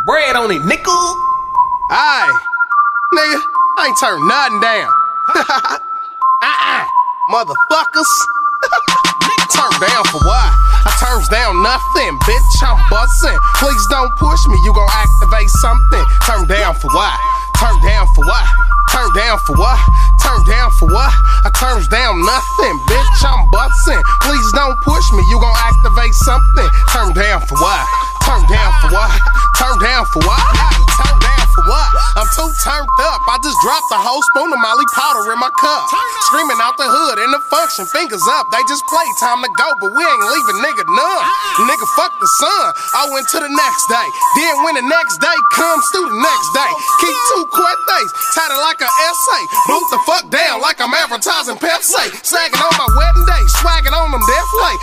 Bread on it, nickel. Aye, nigga, I ain't turned nothing down. Motherfuckers. Turn down for what? I turns down nothing, bitch, I'm bustin'. Please don't push me, you gon' activate something. Turn down for what? Turn down for what? Turn down for what? Turn down for what? I turns down nothing, bitch, I'm bustin'. Please don't push me, you gon' activate something. Turn down for what? Turn down for what? Turn down for what? Turn down for what? I'm too turned up, I just dropped a whole spoon of Molly powder in my cup. Screaming out the hood in the function, fingers up. They just play, time to go, but we ain't leaving nigga none. Nigga, fuck the sun. I went to the next day. Then when the next day comes through the next day, keep two cuetes, tied it like an essay. Boot the fuck down like I'm advertising Pepsi. Sagging on my wedding day, swagging on them death plate.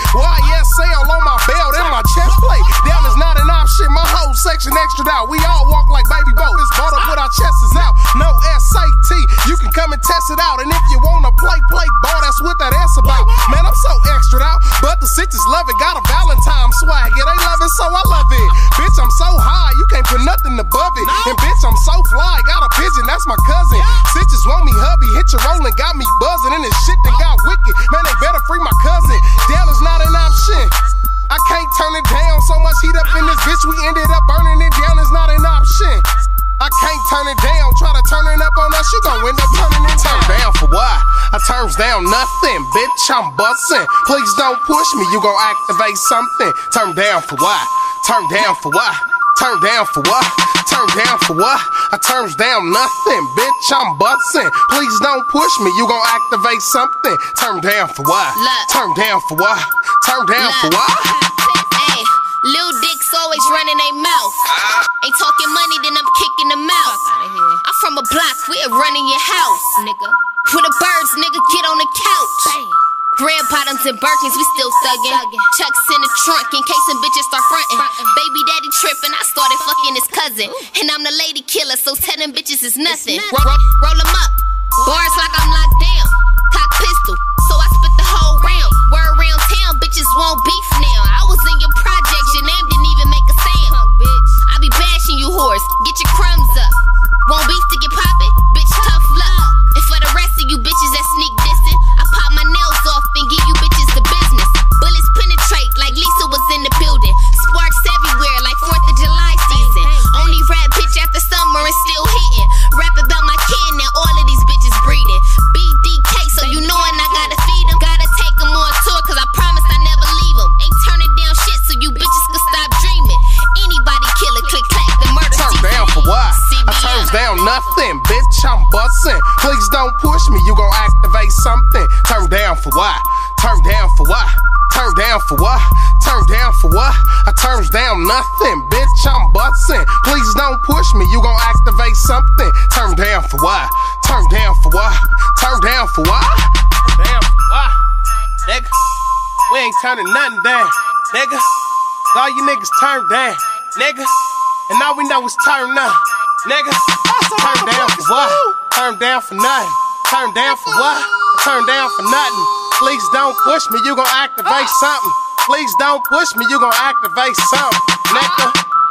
YSL on my belt and my chest plate. Down is not an option, my whole section extra out. We all walk like baby boat. This bottle put our chests out. No SAT, you can come and test it out. And if you wanna play ball, that's what that ass about. Man, I'm so extra out, but the sisters love it. Got a Valentine swag, yeah, they love it, so I love it. Bitch, I'm so high, you can't put nothing above it. And bitch, I'm so fly, got a pigeon, that's my cousin. Sisters want me hubby, hit your rollin', got me buzzing. And this shit done got wicked, man, they better free my cousin. Down is not an option, I can't turn it down. So much heat up in this bitch, we ended up burning it down. It's not an option, I can't turn it down. Try to turn it up on us, you gon' end up turning it down. Turn down for what? I turns down nothing, bitch, I'm bustin'. Please don't push me, you gon' activate something. Turn down for what? Turn down for what? Turn down for what? Turn down for what? I turns down nothing, bitch, I'm bustin'. Please don't push me, you gon' activate something. Turn down for what? Turn down for what? Turn down for what? Hey, Lil dicks always running they mouth. Ain't talking money, then I'm kicking them out. I'm from a block, we're running your house, nigga. With the birds, nigga, get on the couch. Red bottoms and Birkins, we still thuggin'. Chucks in the trunk in case some bitches start frontin'. Baby daddy trippin', I started fucking his cousin. And I'm the lady killer, so tell them bitches is nothing. Roll them up, bars like I'm locked down. Cock pistol, so I spit the whole round. Word around town, bitches won't beef now. I was in your projects, your name didn't even make a sound. I be bashing you whores, get your crumbs up. Want beef to get poppin'? Bitch, tough luck. And for the rest of you bitches that sneak dissing, I pop my nails off and give you bitches the business. Bullets penetrate like Lisa was in the building. Sparks everywhere like 4th of July season. Only rap bitch after summer and still hitting. Rap about my kin and all of these bitches breeding. BDK, so you knowin' I gotta feed them. Gotta take them on tour, cause I promise I never leave them. Ain't turning down shit so you bitches can stop dreaming. Anybody kill a click clack, the murder Turn down for what? I turns down nothing, bitch, I'm bustin'. Please don't push me, you gon' activate something. Turn down for what? Turn down for what? Turn down for what? Turn down for what? I turns down nothing, bitch, I'm bustin'. Please don't push me, you gon' activate something. Turn down for what? Turn down for what? Turn down for what? Turn down for what? Nigga, we ain't turning nothing down, nigga. All you niggas turn down, nigga. And all we know is turn up, nigga. Turn down for what? Turn down for nothing. Turn down for what? Turn down for nothing. Please don't push me, you gon' activate something. Please don't push me, you gon' activate something, nigga.